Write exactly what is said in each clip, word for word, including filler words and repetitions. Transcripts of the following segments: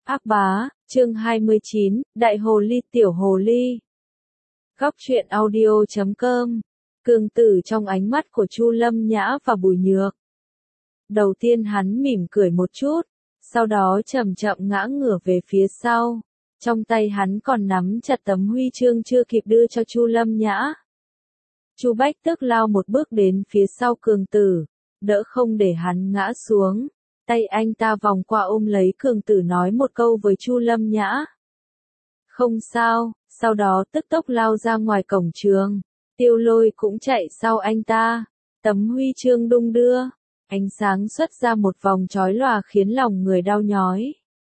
Ác bá, chương hai mươi chín, Đại Hồ Ly Tiểu Hồ Ly. Góc truyện audio chấm com. Cương tử trong ánh mắt của Chu Lâm Nhã và Bùi Nhược. Đầu tiên hắn mỉm cười một chút, sau đó chậm chậm ngã ngửa về phía sau. Trong tay hắn còn nắm chặt tấm huy chương chưa kịp đưa cho Chu Lâm Nhã. Chu Bách Tức lao một bước đến phía sau Cường tử, đỡ không để hắn ngã xuống. Tay anh ta vòng qua ôm lấy Cường tử nói một câu với Chu Lâm Nhã. Không sao, sau đó tức tốc lao ra ngoài cổng trường. Tiêu Lôi cũng chạy sau anh ta. Tấm huy chương đung đưa, ánh sáng xuất ra một vòng chói lòa khiến lòng người đau nhói.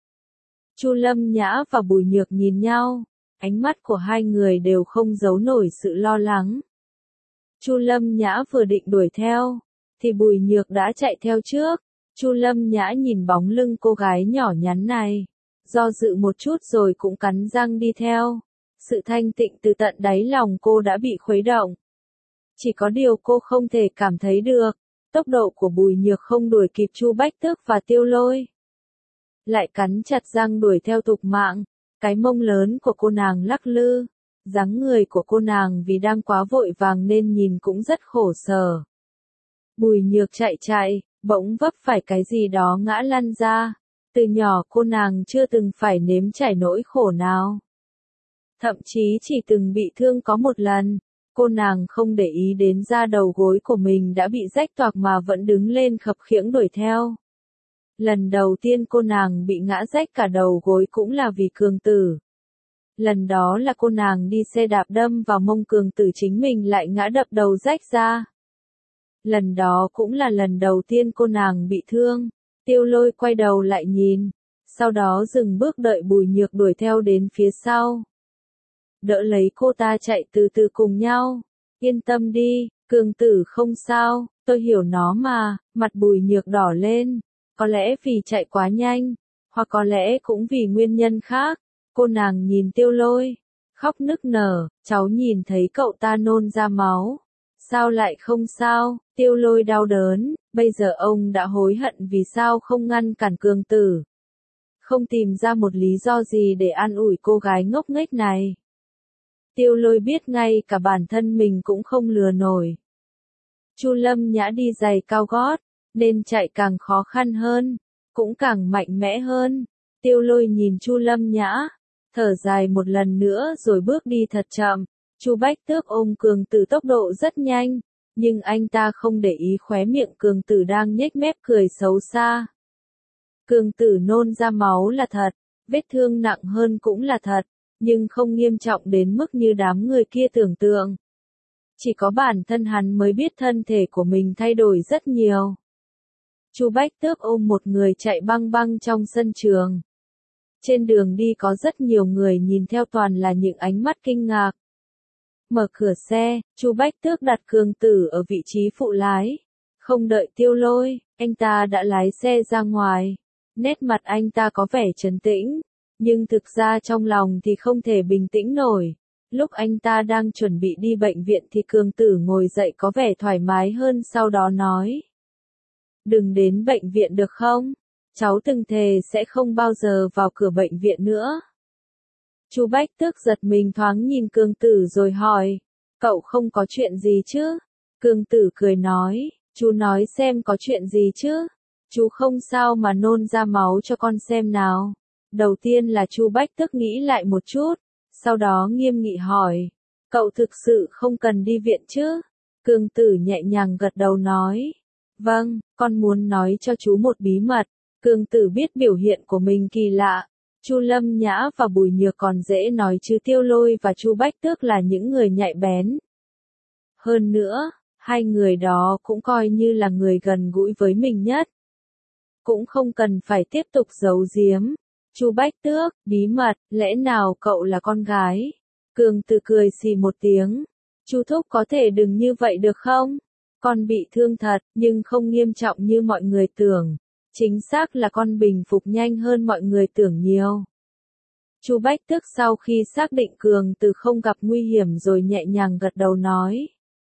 Chu Lâm Nhã và Bùi Nhược nhìn nhau, ánh mắt của hai người đều không giấu nổi sự lo lắng. Chu Lâm Nhã vừa định đuổi theo, thì Bùi Nhược đã chạy theo trước. Chu Lâm Nhã nhìn bóng lưng cô gái nhỏ nhắn này, do dự một chút rồi cũng cắn răng đi theo. Sự thanh tịnh từ tận đáy lòng cô đã bị khuấy động. Chỉ có điều cô không thể cảm thấy được, tốc độ của Bùi Nhược không đuổi kịp Chu Bách Tước và Tiêu Lôi. Lại cắn chặt răng đuổi theo tục mạng, cái mông lớn của cô nàng lắc lư, dáng người của cô nàng vì đang quá vội vàng nên nhìn cũng rất khổ sở. Bùi Nhược chạy chạy, bỗng vấp phải cái gì đó ngã lăn ra. Từ nhỏ cô nàng chưa từng phải nếm trải nỗi khổ nào. Thậm chí chỉ từng bị thương có một lần, cô nàng không để ý đến da đầu gối của mình đã bị rách toạc mà vẫn đứng lên khập khiễng đuổi theo. Lần đầu tiên cô nàng bị ngã rách cả đầu gối cũng là vì Cường tử. Lần đó là cô nàng đi xe đạp đâm vào mông Cường tử chính mình lại ngã đập đầu rách ra. Lần đó cũng là lần đầu tiên cô nàng bị thương. Tiêu Lôi quay đầu lại nhìn, sau đó dừng bước đợi Bùi Nhược đuổi theo đến phía sau. Đỡ lấy cô ta chạy từ từ cùng nhau. Yên tâm đi, Cường tử không sao, tôi hiểu nó mà. Mặt Bùi Nhược đỏ lên, có lẽ vì chạy quá nhanh, hoặc có lẽ cũng vì nguyên nhân khác. Cô nàng nhìn Tiêu Lôi, khóc nức nở, cháu nhìn thấy cậu ta nôn ra máu. Sao lại không sao? Tiêu Lôi đau đớn, bây giờ ông đã hối hận vì sao không ngăn cản Cường tử. Không tìm ra một lý do gì để an ủi cô gái ngốc nghếch này. Tiêu Lôi biết ngay cả bản thân mình cũng không lừa nổi. Chu Lâm Nhã đi giày cao gót, nên chạy càng khó khăn hơn, cũng càng mạnh mẽ hơn. Tiêu Lôi nhìn Chu Lâm Nhã, thở dài một lần nữa rồi bước đi thật chậm. Chu Bách Tước ôm Cường tử tốc độ rất nhanh, nhưng anh ta không để ý khóe miệng Cường tử đang nhếch mép cười xấu xa. Cường tử nôn ra máu là thật, vết thương nặng hơn cũng là thật, nhưng không nghiêm trọng đến mức như đám người kia tưởng tượng. Chỉ có bản thân hắn mới biết thân thể của mình thay đổi rất nhiều. Chu Bách Tước ôm một người chạy băng băng trong sân trường. Trên đường đi có rất nhiều người nhìn theo, toàn là những ánh mắt kinh ngạc. Mở cửa xe, Chu Bách Tước đặt Cường tử ở vị trí phụ lái. Không đợi Tiêu Lôi, anh ta đã lái xe ra ngoài. Nét mặt anh ta có vẻ trấn tĩnh, nhưng thực ra trong lòng thì không thể bình tĩnh nổi. Lúc anh ta đang chuẩn bị đi bệnh viện thì Cường tử ngồi dậy có vẻ thoải mái hơn, sau đó nói. Đừng đến bệnh viện được không? Cháu từng thề sẽ không bao giờ vào cửa bệnh viện nữa. Chu Bách Tước giật mình thoáng nhìn Cường tử rồi hỏi, cậu không có chuyện gì chứ? Cường tử cười nói, chú nói xem có chuyện gì chứ? Chú không sao mà nôn ra máu cho con xem nào. Đầu tiên là Chu Bách Tước nghĩ lại một chút, sau đó nghiêm nghị hỏi, cậu thực sự không cần đi viện chứ? Cường tử nhẹ nhàng gật đầu nói, vâng, con muốn nói cho chú một bí mật. Cường tử biết biểu hiện của mình kỳ lạ. Chu Lâm Nhã và Bùi Nhược còn dễ nói chứ Tiêu Lôi và Chu Bách Tước là những người nhạy bén. Hơn nữa, hai người đó cũng coi như là người gần gũi với mình nhất. Cũng không cần phải tiếp tục giấu giếm. Chu Bách Tước, bí mật, lẽ nào cậu là con gái? Cường tử cười xì một tiếng. Chu thúc có thể đừng như vậy được không? Con bị thương thật, nhưng không nghiêm trọng như mọi người tưởng. Chính xác là con bình phục nhanh hơn mọi người tưởng nhiều. Chu Bách Tước sau khi xác định Cường tử không gặp nguy hiểm rồi nhẹ nhàng gật đầu nói.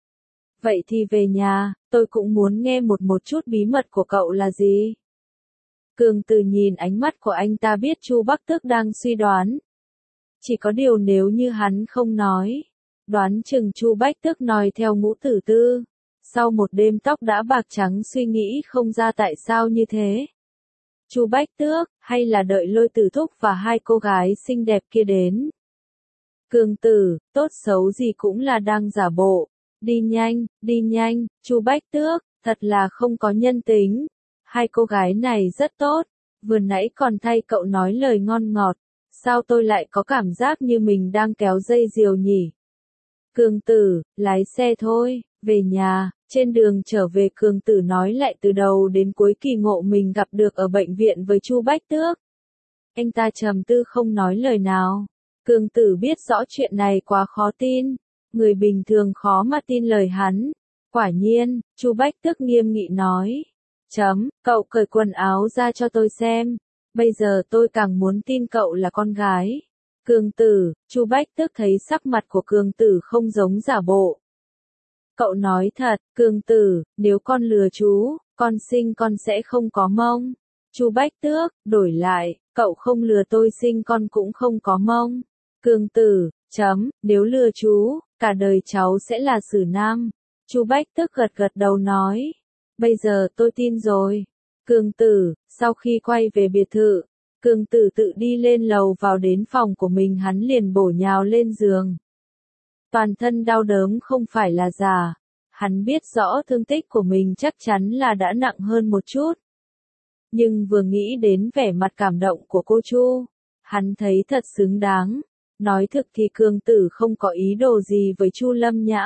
Vậy thì về nhà, tôi cũng muốn nghe một một chút bí mật của cậu là gì? Cường Tử nhìn ánh mắt của anh ta biết Chu Bắc Tước đang suy đoán. Chỉ có điều nếu như hắn không nói, đoán chừng Chu Bách Tước nói theo Ngũ Tử Tư. Sau một đêm tóc đã bạc trắng suy nghĩ không ra tại sao như thế. Chu Bách Tước, hay là đợi Lôi Tử Thúc và hai cô gái xinh đẹp kia đến. Cường Tử, tốt xấu gì cũng là đang giả bộ. Đi nhanh, đi nhanh, Chu Bách Tước, thật là không có nhân tính. Hai cô gái này rất tốt, vừa nãy còn thay cậu nói lời ngon ngọt. Sao tôi lại có cảm giác như mình đang kéo dây diều nhỉ? Cường Tử, lái xe thôi, về nhà. Trên đường trở về Cường Tử nói lại từ đầu đến cuối kỳ ngộ mình gặp được ở bệnh viện với Chu Bách Tước. Anh ta trầm tư không nói lời nào. Cường Tử biết rõ chuyện này quá khó tin. Người bình thường khó mà tin lời hắn. Quả nhiên, Chu Bách Tước nghiêm nghị nói. Chấm, cậu cởi quần áo ra cho tôi xem. Bây giờ tôi càng muốn tin cậu là con gái. Cường Tử, Chu Bách Tước thấy sắc mặt của Cường Tử không giống giả bộ. Cậu nói thật, Cường Tử, nếu con lừa chú, con sinh con sẽ không có mông. Chu Bách Tước, đổi lại, cậu không lừa tôi sinh con cũng không có mông. Cường Tử, chấm, nếu lừa chú, cả đời cháu sẽ là xử nam. Chu Bách Tước gật gật đầu nói. Bây giờ tôi tin rồi. Cường Tử, sau khi quay về biệt thự, Cường Tử tự đi lên lầu vào đến phòng của mình hắn liền bổ nhào lên giường. Toàn thân đau đớn không phải là giả. Hắn biết rõ thương tích của mình chắc chắn là đã nặng hơn một chút. Nhưng vừa nghĩ đến vẻ mặt cảm động của cô Chu, hắn thấy thật xứng đáng. Nói thực thì Cường Tử không có ý đồ gì với Chu Lâm Nhã.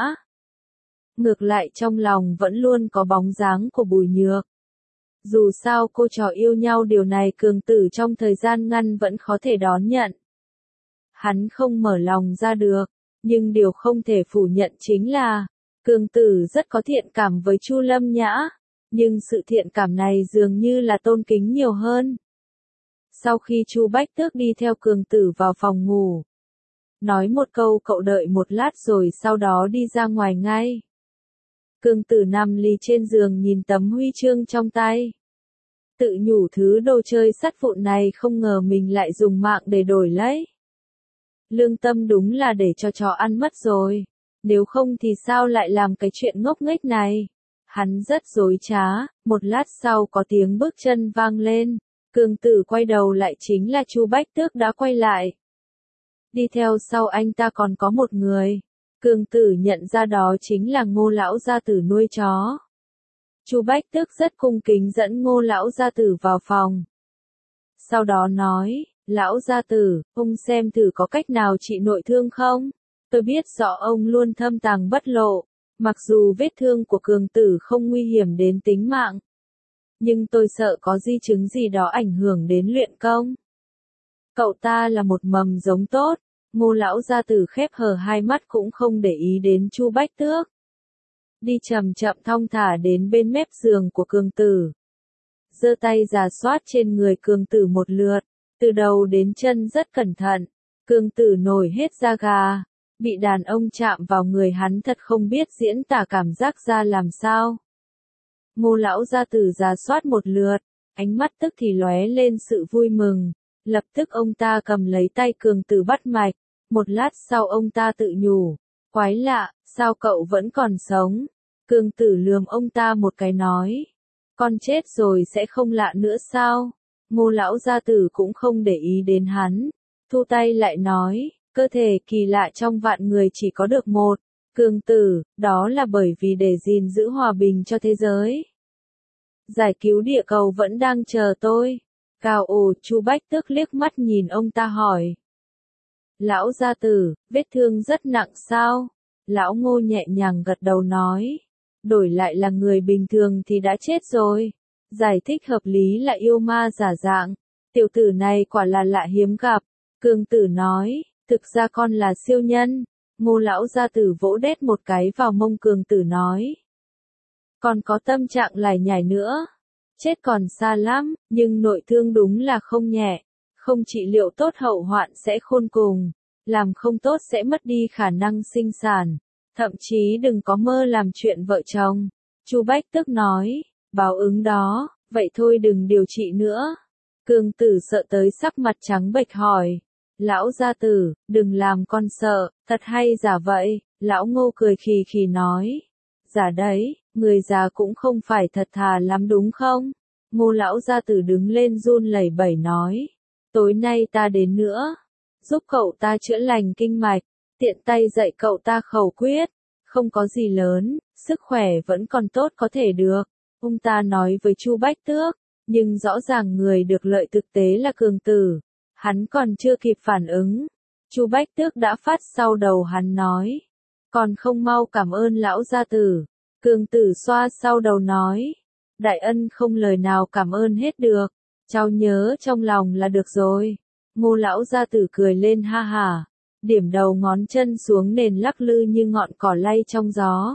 Ngược lại trong lòng vẫn luôn có bóng dáng của Bùi Nhược. Dù sao cô trò yêu nhau điều này Cường Tử trong thời gian ngắn vẫn có thể đón nhận. Hắn không mở lòng ra được, nhưng điều không thể phủ nhận chính là, Cường Tử rất có thiện cảm với Chu Lâm Nhã, nhưng sự thiện cảm này dường như là tôn kính nhiều hơn. Sau khi Chu Bách Tước đi theo Cường Tử vào phòng ngủ, nói một câu cậu đợi một lát rồi sau đó đi ra ngoài ngay. Cường Tử nằm lì trên giường nhìn tấm huy chương trong tay. Tự nhủ thứ đồ chơi sắt vụn này không ngờ mình lại dùng mạng để đổi lấy. Lương tâm đúng là để cho chó ăn mất rồi. Nếu không thì sao lại làm cái chuyện ngốc nghếch này. Hắn rất dối trá, một lát sau có tiếng bước chân vang lên. Cường Tử quay đầu lại chính là Chu Bách Tước đã quay lại. Đi theo sau anh ta còn có một người. Cường Tử nhận ra đó chính là Ngô lão gia tử nuôi chó. Chu Bách Tước rất cung kính dẫn Ngô lão gia tử vào phòng. Sau đó nói, lão gia tử, ông xem thử có cách nào trị nội thương không? Tôi biết rõ ông luôn thâm tàng bất lộ, mặc dù vết thương của Cường Tử không nguy hiểm đến tính mạng. Nhưng tôi sợ có di chứng gì đó ảnh hưởng đến luyện công. Cậu ta là một mầm giống tốt. Ngô lão gia tử khép hờ hai mắt cũng không để ý đến Chu Bách Tước. Đi chậm chậm thong thả đến bên mép giường của Cường Tử. Giơ tay rà soát trên người Cường Tử một lượt, từ đầu đến chân rất cẩn thận. Cường Tử nổi hết da gà, bị đàn ông chạm vào người hắn thật không biết diễn tả cảm giác ra làm sao. Ngô lão gia tử rà soát một lượt, ánh mắt tức thì lóe lên sự vui mừng. Lập tức ông ta cầm lấy tay Cường Tử bắt mạch. Một lát sau ông ta tự nhủ, quái lạ, sao cậu vẫn còn sống? Cường Tử lườm ông ta một cái nói, con chết rồi sẽ không lạ nữa sao? Ngô lão gia tử cũng không để ý đến hắn, thu tay lại nói, cơ thể kỳ lạ trong vạn người chỉ có được một. Cường Tử, đó là bởi vì để gìn giữ hòa bình cho thế giới. Giải cứu địa cầu vẫn đang chờ tôi. Cao ồ, Chu Bách Tước liếc mắt nhìn ông ta hỏi. Lão gia tử, vết thương rất nặng sao? Lão Ngô nhẹ nhàng gật đầu nói. Đổi lại là người bình thường thì đã chết rồi. Giải thích hợp lý là yêu ma giả dạng. Tiểu tử này quả là lạ hiếm gặp. Cường Tử nói, thực ra con là siêu nhân. Ngô lão gia tử vỗ đét một cái vào mông Cường Tử nói. Còn có tâm trạng lải nhải nữa. Chết còn xa lắm, nhưng nội thương đúng là không nhẹ. Không trị liệu tốt hậu hoạn sẽ khôn cùng. Làm không tốt sẽ mất đi khả năng sinh sản. Thậm chí đừng có mơ làm chuyện vợ chồng. Chu Bách Tước nói, báo ứng đó, Vậy thôi đừng điều trị nữa. Cương Tử sợ tới sắc mặt trắng bệch hỏi. Lão gia tử, đừng làm con sợ, thật hay giả vậy? Lão Ngô cười khì khì nói. Giả đấy, người già cũng không phải thật thà lắm đúng không? Ngô lão gia tử đứng lên run lẩy bẩy nói. Tối nay ta đến nữa, giúp cậu ta chữa lành kinh mạch, tiện tay dạy cậu ta khẩu quyết. Không có gì lớn, sức khỏe vẫn còn tốt có thể được. Ông ta nói với Chu Bách Tước, nhưng rõ ràng người được lợi thực tế là Cương Tử. Hắn còn chưa kịp phản ứng. Chu Bách Tước đã phát sau đầu hắn nói. Còn không mau cảm ơn lão gia tử. Cương Tử xoa sau đầu nói. Đại ân không lời nào cảm ơn hết được. Cháu nhớ trong lòng là được rồi. Ngô lão gia tử cười lên ha hả. Điểm đầu ngón chân xuống nền lắc lư như ngọn cỏ lay trong gió.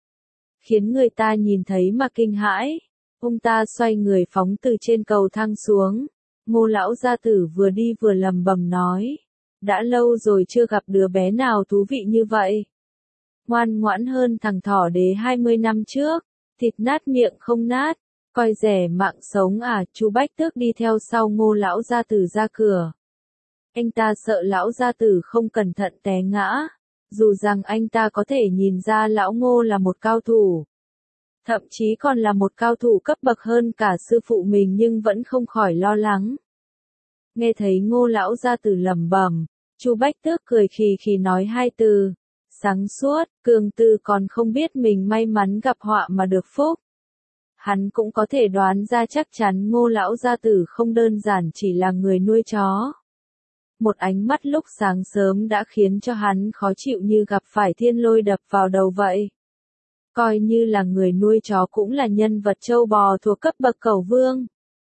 Khiến người ta nhìn thấy mà kinh hãi. Ông ta xoay người phóng từ trên cầu thang xuống. Ngô lão gia tử vừa đi vừa lầm bầm nói. Đã lâu rồi chưa gặp đứa bé nào thú vị như vậy. Ngoan ngoãn hơn thằng thỏ đế hai mươi năm trước. Thịt nát miệng không nát. Coi rẻ mạng sống à. Chu Bách Tước đi theo sau Ngô lão gia tử ra cửa. Anh ta sợ lão gia tử không cẩn thận té ngã. Dù rằng anh ta có thể nhìn ra lão Ngô là một cao thủ. Thậm chí còn là một cao thủ cấp bậc hơn cả sư phụ mình nhưng vẫn không khỏi lo lắng. Nghe thấy Ngô lão gia tử lẩm bẩm, Chu Bách Tước cười khì khì nói hai từ. Sáng suốt, Cương Tử còn không biết mình may mắn gặp họa mà được phúc. Hắn cũng có thể đoán ra chắc chắn Ngô lão gia tử không đơn giản chỉ là người nuôi chó. Một ánh mắt lúc sáng sớm đã khiến cho hắn khó chịu như gặp phải thiên lôi đập vào đầu vậy. Coi như là người nuôi chó cũng là nhân vật trâu bò thuộc cấp bậc cẩu vương.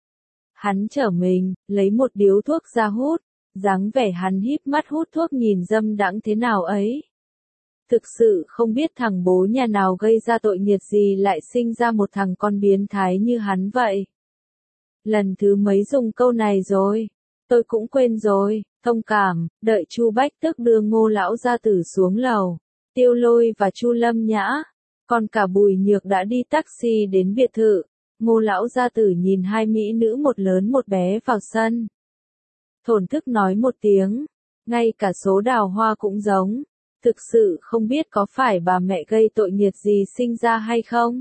Hắn trở mình, lấy một điếu thuốc ra hút, dáng vẻ hắn híp mắt hút thuốc nhìn dâm đãng thế nào ấy. Thực sự không biết thằng bố nhà nào gây ra tội nghiệt gì lại sinh ra một thằng con biến thái như hắn vậy. Lần thứ mấy dùng câu này rồi, tôi cũng quên rồi, thông cảm, đợi Chu Bách Tước đưa Ngô lão gia tử xuống lầu. Tiêu Lôi và Chu Lâm Nhã, còn cả Bùi Nhược đã đi taxi đến biệt thự. Ngô lão gia tử nhìn hai mỹ nữ một lớn một bé vào sân. Thổn thức nói một tiếng, ngay cả số đào hoa cũng giống. Thực sự không biết có phải bà mẹ gây tội nghiệt gì sinh ra hay không.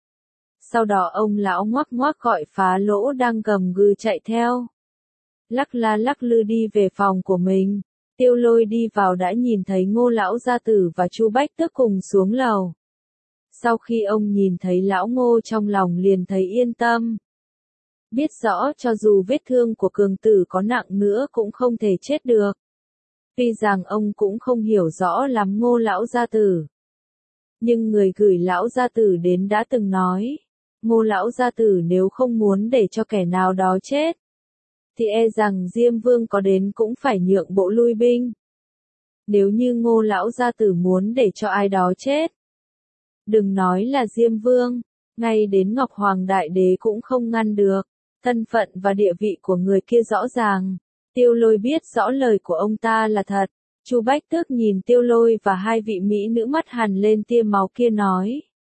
Sau đó ông lão ngoắc ngoắc gọi phá lỗ đang gầm gừ chạy theo. Lắc la lắc lư đi về phòng của mình. Tiêu Lôi đi vào đã nhìn thấy Ngô lão gia tử và Chu Bách Tước cùng xuống lầu. Sau khi ông nhìn thấy lão Ngô trong lòng liền thấy yên tâm. Biết rõ cho dù vết thương của Cường Tử có nặng nữa cũng không thể chết được. Tuy rằng ông cũng không hiểu rõ lắm Ngô lão gia tử. Nhưng người gửi lão gia tử đến đã từng nói. Ngô lão gia tử nếu không muốn để cho kẻ nào đó chết. Thì e rằng Diêm Vương có đến cũng phải nhượng bộ lui binh. Nếu như Ngô lão gia tử muốn để cho ai đó chết. Đừng nói là Diêm Vương, ngay đến Ngọc Hoàng Đại Đế cũng không ngăn được. Thân phận và địa vị của người kia rõ ràng. Tiêu Lôi biết rõ lời của ông ta là thật. Chu Bách Tước nhìn Tiêu Lôi và hai vị mỹ nữ mắt hằn lên tia máu kia nói.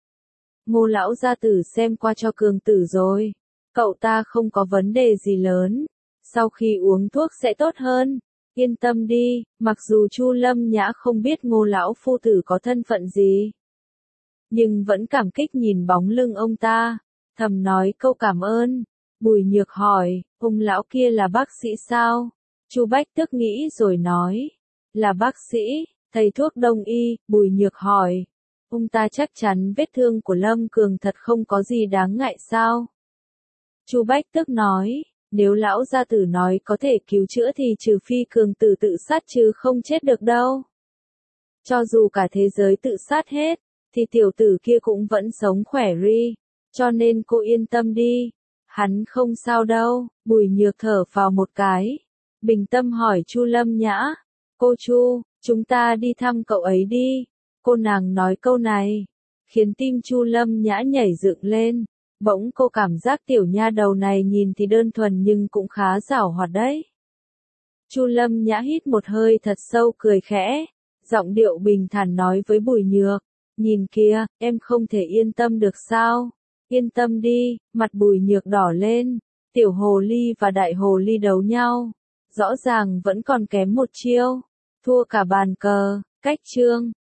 Ngô lão gia tử xem qua cho Cường Tử rồi. Cậu ta không có vấn đề gì lớn. Sau khi uống thuốc sẽ tốt hơn. Yên tâm đi, mặc dù Chu Lâm Nhã không biết Ngô lão phu tử có thân phận gì. Nhưng vẫn cảm kích nhìn bóng lưng ông ta. Thầm nói câu cảm ơn. Bùi Nhược hỏi, ông lão kia là bác sĩ sao? Chu Bách Tước nghĩ rồi nói, là bác sĩ, thầy thuốc đông y. Bùi Nhược hỏi, ông ta chắc chắn vết thương của Lâm Cường thật không có gì đáng ngại sao? Chu Bách Tước nói, nếu lão gia tử nói có thể cứu chữa thì trừ phi Cường Tử tự sát chứ không chết được đâu. Cho dù cả thế giới tự sát hết, thì tiểu tử kia cũng vẫn sống khỏe ri, cho nên cô yên tâm đi. Hắn không sao đâu. Bùi Nhược thở vào một cái. Bình tâm hỏi Chu Lâm Nhã. Cô Chu, chúng ta đi thăm cậu ấy đi. Cô nàng nói câu này. Khiến tim Chu Lâm Nhã nhảy dựng lên. Bỗng cô cảm giác tiểu nha đầu này nhìn thì đơn thuần nhưng cũng khá giảo hoạt đấy. Chu Lâm Nhã hít một hơi thật sâu cười khẽ. Giọng điệu bình thản nói với Bùi Nhược. Nhìn kìa, em không thể yên tâm được sao? Yên tâm đi, mặt Bùi Nhược đỏ lên, tiểu hồ ly và đại hồ ly đấu nhau. Rõ ràng vẫn còn kém một chiêu, thua cả bàn cờ, cách chương.